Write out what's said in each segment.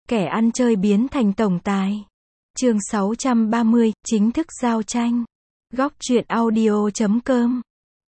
Kẻ ăn chơi biến thành tổng tài. Chương 630, chính thức giao tranh. Góc truyện audio.com.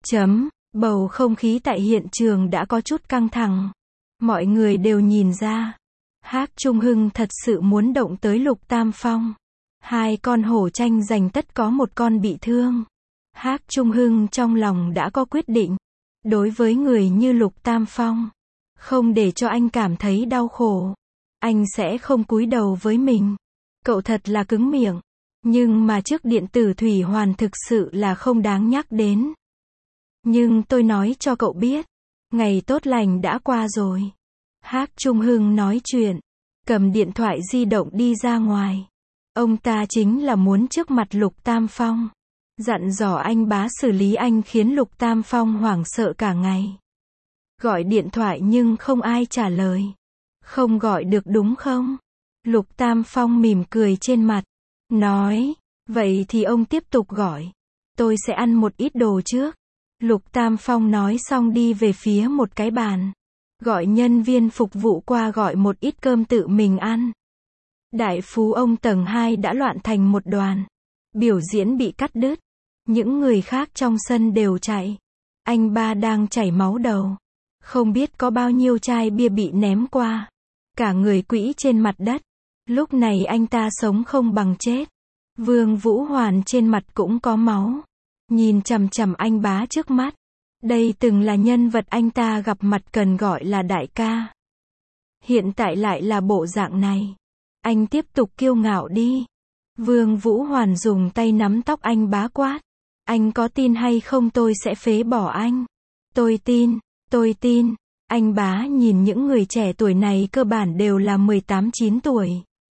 Bầu không khí tại hiện trường đã có chút căng thẳng. Mọi người đều nhìn ra. Hắc Trung Hưng thật sự muốn động tới Lục Tam Phong. Hai con hổ tranh giành tất có một con bị thương. Hắc Trung Hưng trong lòng đã có quyết định. Đối với người như Lục Tam Phong, không để cho anh cảm thấy đau khổ, anh sẽ không cúi đầu với mình. Cậu thật là cứng miệng. Nhưng mà trước điện tử thủy hoàn thực sự là không đáng nhắc đến. Nhưng tôi nói cho cậu biết, ngày tốt lành đã qua rồi. Hắc Trung Hưng nói chuyện, cầm điện thoại di động đi ra ngoài. Ông ta chính là muốn trước mặt Lục Tam Phong, dặn dò anh bá xử lý anh, khiến Lục Tam Phong hoảng sợ cả ngày. Gọi điện thoại nhưng không ai trả lời. Không gọi được đúng không? Lục Tam Phong mỉm cười trên mặt, nói, vậy thì ông tiếp tục gọi. Tôi sẽ ăn một ít đồ trước. Lục Tam Phong nói xong đi về phía một cái bàn. Gọi nhân viên phục vụ qua gọi một ít cơm tự mình ăn. Đại phú ông tầng 2 đã loạn thành một đoàn. Biểu diễn bị cắt đứt. Những người khác trong sân đều chạy. Anh ba đang chảy máu đầu. Không biết có bao nhiêu chai bia bị ném qua. Cả người quỵ trên mặt đất. Lúc này anh ta sống không bằng chết. Vương Vũ Hoàn trên mặt cũng có máu. Nhìn chằm chằm anh bá trước mắt. Đây từng là nhân vật anh ta gặp mặt cần gọi là đại ca. Hiện tại lại là bộ dạng này. Anh tiếp tục kiêu ngạo đi. Vương Vũ Hoàn dùng tay nắm tóc anh bá quát. Anh có tin hay không tôi sẽ phế bỏ anh. Tôi tin. Anh bá nhìn những người trẻ tuổi này cơ bản đều là 18-19 tuổi.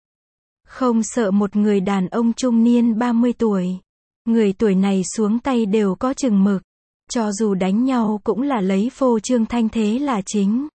Không sợ một người đàn ông trung niên 30 tuổi. Người tuổi này xuống tay đều có chừng mực. Cho dù đánh nhau cũng là lấy phô trương thanh thế là chính.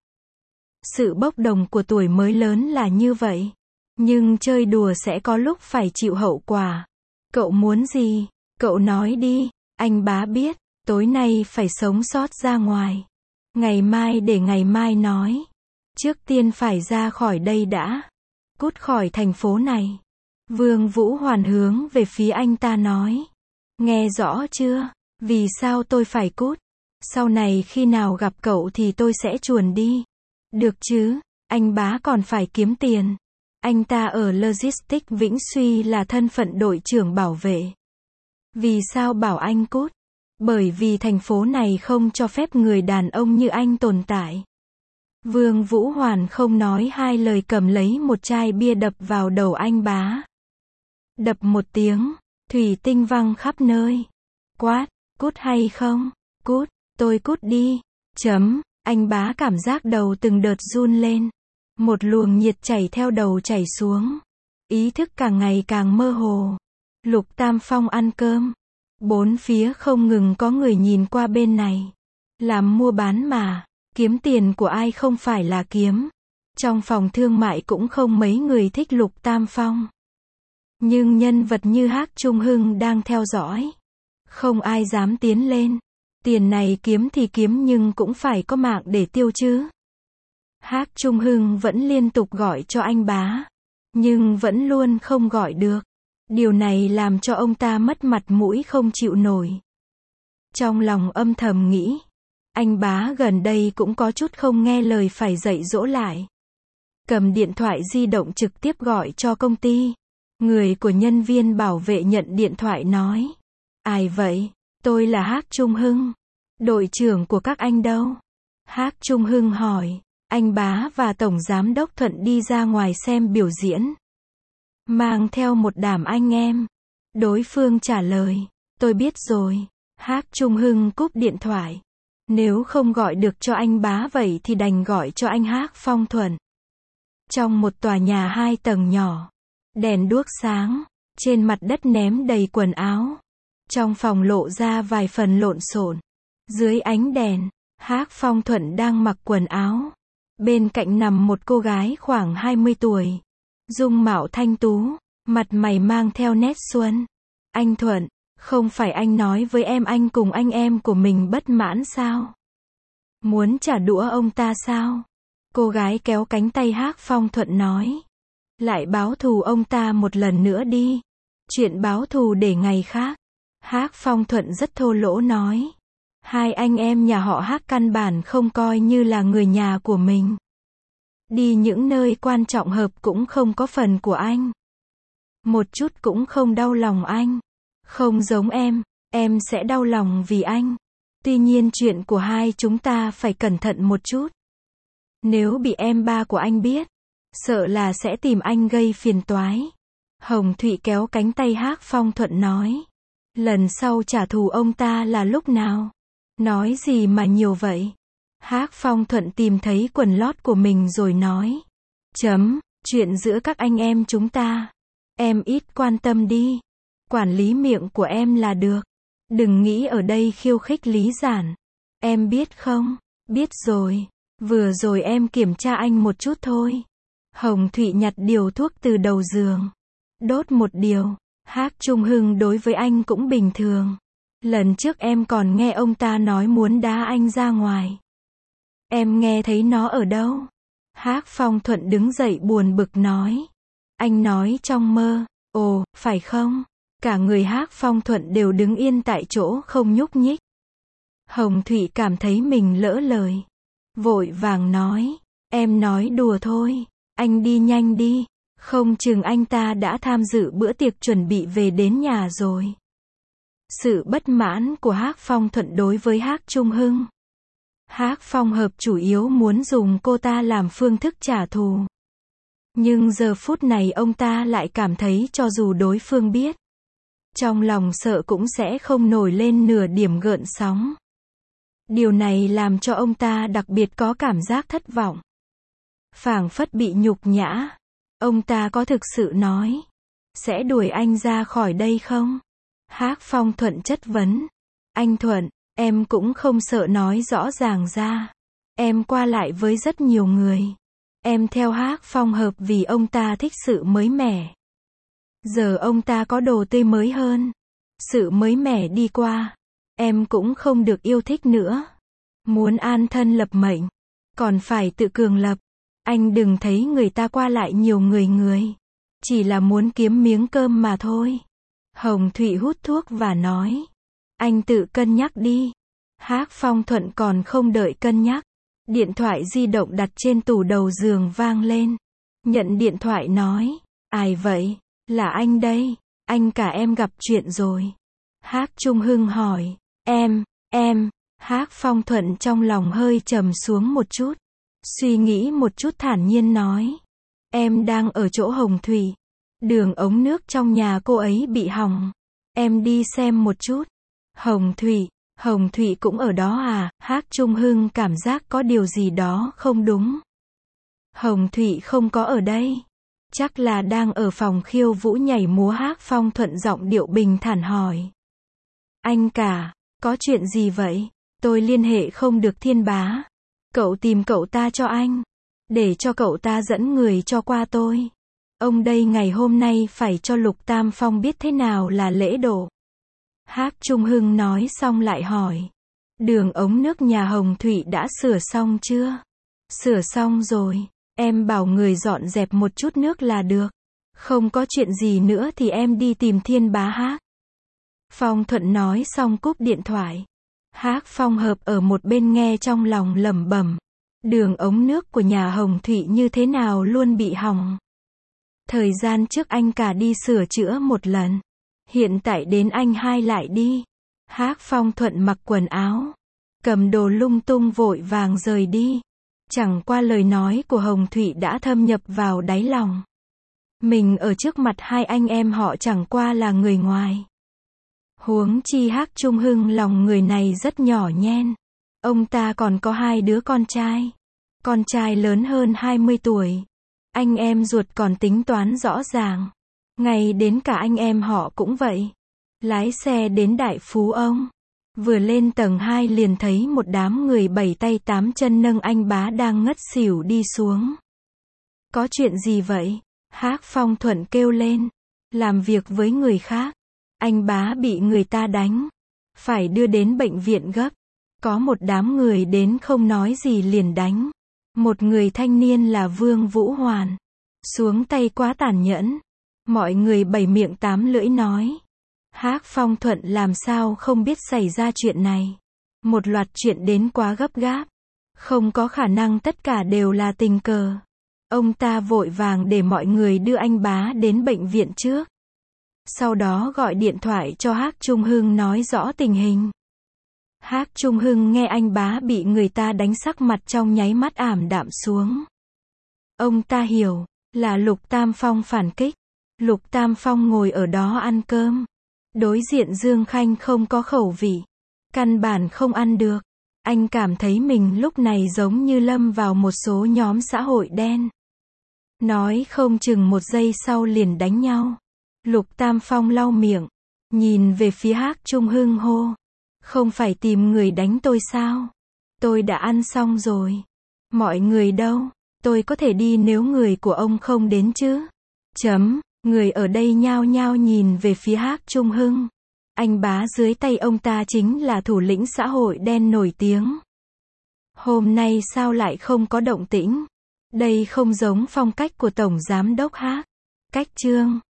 Sự bốc đồng của tuổi mới lớn là như vậy. Nhưng chơi đùa sẽ có lúc phải chịu hậu quả. Cậu muốn gì? Cậu nói đi. Anh bá biết, tối nay phải sống sót ra ngoài. Ngày mai để ngày mai nói. Trước tiên phải ra khỏi đây đã. Cút khỏi thành phố này. Vương Vũ Hoàn hướng về phía anh ta nói. Nghe rõ chưa? Vì sao tôi phải cút? Sau này khi nào gặp cậu thì tôi sẽ chuồn đi. Được chứ, anh bá còn phải kiếm tiền. Anh ta ở Logistics Vĩnh Suy là thân phận đội trưởng bảo vệ. Vì sao bảo anh cút? Bởi vì thành phố này không cho phép người đàn ông như anh tồn tại. Vương Vũ Hoàn không nói hai lời cầm lấy một chai bia đập vào đầu anh bá. Đập một tiếng, thủy tinh văng khắp nơi. Quát, cút hay không? Cút, tôi cút đi. Anh bá cảm giác đầu từng đợt run lên. Một luồng nhiệt chảy theo đầu chảy xuống. Ý thức càng ngày càng mơ hồ. Lục Tam Phong ăn cơm. Bốn phía không ngừng có người nhìn qua bên này. Làm mua bán mà. Kiếm tiền của ai không phải là kiếm. Trong phòng thương mại cũng không mấy người thích Lục Tam Phong. Nhưng nhân vật như Hắc Trung Hưng đang theo dõi. Không ai dám tiến lên. Tiền này kiếm thì kiếm nhưng cũng phải có mạng để tiêu chứ. Hắc Trung Hưng vẫn liên tục gọi cho anh bá. Nhưng vẫn luôn không gọi được. Điều này làm cho ông ta mất mặt mũi không chịu nổi. Trong lòng âm thầm nghĩ. Anh bá gần đây cũng có chút không nghe lời, phải dạy dỗ lại. Cầm điện thoại di động trực tiếp gọi cho công ty. Người của nhân viên bảo vệ nhận điện thoại nói. Ai vậy? Tôi là Hắc Trung Hưng. Đội trưởng của các anh đâu? Hắc Trung Hưng hỏi. Anh bá và tổng giám đốc Thuận đi ra ngoài xem biểu diễn. Mang theo một đám anh em. Đối phương trả lời. Tôi biết rồi. Hắc Trung Hưng cúp điện thoại. Nếu không gọi được cho anh bá vậy thì đành gọi cho anh Hắc Phong Thuận. Trong một tòa nhà 2 tầng nhỏ. Đèn đuốc sáng. Trên mặt đất ném đầy quần áo. Trong phòng lộ ra vài phần lộn xộn. Dưới ánh đèn, Hắc Phong Thuận đang mặc quần áo. Bên cạnh nằm một cô gái khoảng 20 tuổi. Dung mạo thanh tú, mặt mày mang theo nét xuân. Anh Thuận, không phải anh nói với em anh cùng anh em của mình bất mãn sao? Muốn trả đũa ông ta sao? Cô gái kéo cánh tay Hắc Phong Thuận nói. Lại báo thù ông ta một lần nữa đi. Chuyện báo thù để ngày khác. Hắc Phong Thuận rất thô lỗ nói. Hai anh em nhà họ Hắc căn bản không coi như là người nhà của mình. Đi những nơi quan trọng hợp cũng không có phần của anh. Một chút cũng không đau lòng anh. Không giống em sẽ đau lòng vì anh. Tuy nhiên chuyện của hai chúng ta phải cẩn thận một chút. Nếu bị em ba của anh biết, sợ là sẽ tìm anh gây phiền toái. Hồng Thụy kéo cánh tay Hắc Phong Thuận nói. Lần sau trả thù ông ta là lúc nào? Nói gì mà nhiều vậy? Hắc Phong Thuận tìm thấy quần lót của mình rồi nói. Chuyện giữa các anh em chúng ta. Em ít quan tâm đi. Quản lý miệng của em là được. Đừng nghĩ ở đây khiêu khích Lý Giản. Em biết không? Biết rồi. Vừa rồi em kiểm tra anh một chút thôi. Hồng Thụy nhặt điều thuốc từ đầu giường. Đốt một điều. Hắc Trung Hưng đối với anh cũng bình thường. Lần trước em còn nghe ông ta nói muốn đá anh ra ngoài. Em nghe thấy nó ở đâu? Hắc Phong Thuận đứng dậy buồn bực nói. Anh nói trong mơ. Ồ, phải không? Cả người Hắc Phong Thuận đều đứng yên tại chỗ không nhúc nhích. Hồng Thụy cảm thấy mình lỡ lời. Vội vàng nói. Em nói đùa thôi. Anh đi nhanh đi. Không chừng anh ta đã tham dự bữa tiệc chuẩn bị về đến nhà rồi. Sự bất mãn của Hắc Phong Thuận đối với Hắc Trung Hưng. Hắc Phong Hợp chủ yếu muốn dùng cô ta làm phương thức trả thù. Nhưng giờ phút này ông ta lại cảm thấy cho dù đối phương biết, trong lòng sợ cũng sẽ không nổi lên nửa điểm gợn sóng. Điều này làm cho ông ta đặc biệt có cảm giác thất vọng. Phảng phất bị nhục nhã. Ông ta có thực sự nói. Sẽ đuổi anh ra khỏi đây không? Hắc Phong Thuận chất vấn. Anh Thuận, em cũng không sợ nói rõ ràng ra. Em qua lại với rất nhiều người. Em theo Hắc Phong Hợp vì ông ta thích sự mới mẻ. Giờ ông ta có đồ tươi mới hơn. Sự mới mẻ đi qua. Em cũng không được yêu thích nữa. Muốn an thân lập mệnh. Còn phải tự cường lập. Anh đừng thấy người ta qua lại nhiều người. Chỉ là muốn kiếm miếng cơm mà thôi. Hồng Thụy hút thuốc và nói. Anh tự cân nhắc đi. Hắc Phong Thuận còn không đợi cân nhắc. Điện thoại di động đặt trên tủ đầu giường vang lên. Nhận điện thoại nói. Ai vậy? Là anh đây. Anh cả em gặp chuyện rồi. Hắc Trung Hưng hỏi. Em. Hắc Phong Thuận trong lòng hơi trầm xuống một chút. Suy nghĩ một chút thản nhiên nói. Em đang ở chỗ Hồng Thụy. Đường ống nước trong nhà cô ấy bị hỏng. Em đi xem một chút. Hồng Thụy cũng ở đó à? Hắc Trung Hưng cảm giác có điều gì đó không đúng. Hồng Thụy không có ở đây. Chắc là đang ở phòng khiêu vũ nhảy múa. Hắc Phong Thuận giọng điệu bình thản hỏi. Anh cả, có chuyện gì vậy? Tôi liên hệ không được Thiên Bá. Cậu tìm cậu ta cho anh. Để cho cậu ta dẫn người cho qua tôi. Ông đây ngày hôm nay phải cho Lục Tam Phong biết thế nào là lễ độ. Hắc Trung Hưng nói xong lại hỏi. Đường ống nước nhà Hồng Thụy đã sửa xong chưa? Sửa xong rồi. Em bảo người dọn dẹp một chút nước là được. Không có chuyện gì nữa thì em đi tìm Thiên Bá. Hắc Phong Thuận nói xong cúp điện thoại. Hắc Phong Hợp ở một bên nghe trong lòng lẩm bẩm. Đường ống nước của nhà Hồng Thụy như thế nào luôn bị hỏng. Thời gian trước anh cả đi sửa chữa một lần. Hiện tại đến anh hai lại đi. Hắc Phong Thuận mặc quần áo. Cầm đồ lung tung vội vàng rời đi. Chẳng qua lời nói của Hồng Thụy đã thâm nhập vào đáy lòng. Mình ở trước mặt hai anh em họ chẳng qua là người ngoài. Huống chi Hắc Trung Hưng lòng người này rất nhỏ nhen. Ông ta còn có hai đứa con trai. Con trai lớn hơn 20 tuổi. Anh em ruột còn tính toán rõ ràng. Ngay đến cả anh em họ cũng vậy. Lái xe đến Đại Phú Ông. Vừa lên tầng 2 liền thấy một đám người 7 tay 8 chân nâng anh Bá đang ngất xỉu đi xuống. Có chuyện gì vậy? Hắc Phong Thuận kêu lên. Làm việc với người khác. Anh Bá bị người ta đánh. Phải đưa đến bệnh viện gấp. Có một đám người đến không nói gì liền đánh. Một người thanh niên là Vương Vũ Hoàn. Xuống tay quá tàn nhẫn. Mọi người bảy miệng tám lưỡi nói. Hắc Phong Thuận làm sao không biết xảy ra chuyện này. Một loạt chuyện đến quá gấp gáp. Không có khả năng tất cả đều là tình cờ. Ông ta vội vàng để mọi người đưa anh Bá đến bệnh viện trước. Sau đó gọi điện thoại cho Hắc Trung Hưng nói rõ tình hình. Hắc Trung Hưng nghe anh Bá bị người ta đánh sắc mặt trong nháy mắt ảm đạm xuống. Ông ta hiểu, là Lục Tam Phong phản kích. Lục Tam Phong ngồi ở đó ăn cơm. Đối diện Dương Khanh không có khẩu vị. Căn bản không ăn được. Anh cảm thấy mình lúc này giống như lâm vào một số nhóm xã hội đen. Nói không chừng một giây sau liền đánh nhau. Lục Tam Phong lau miệng. Nhìn về phía Hắc Trung Hưng hô. Không phải tìm người đánh tôi sao? Tôi đã ăn xong rồi. Mọi người đâu? Tôi có thể đi nếu người của ông không đến chứ? Người ở đây nhao nhao nhìn về phía Hắc Trung Hưng. Anh Bá dưới tay ông ta chính là thủ lĩnh xã hội đen nổi tiếng. Hôm nay sao lại không có động tĩnh? Đây không giống phong cách của Tổng Giám đốc Hắc. Cách Trương.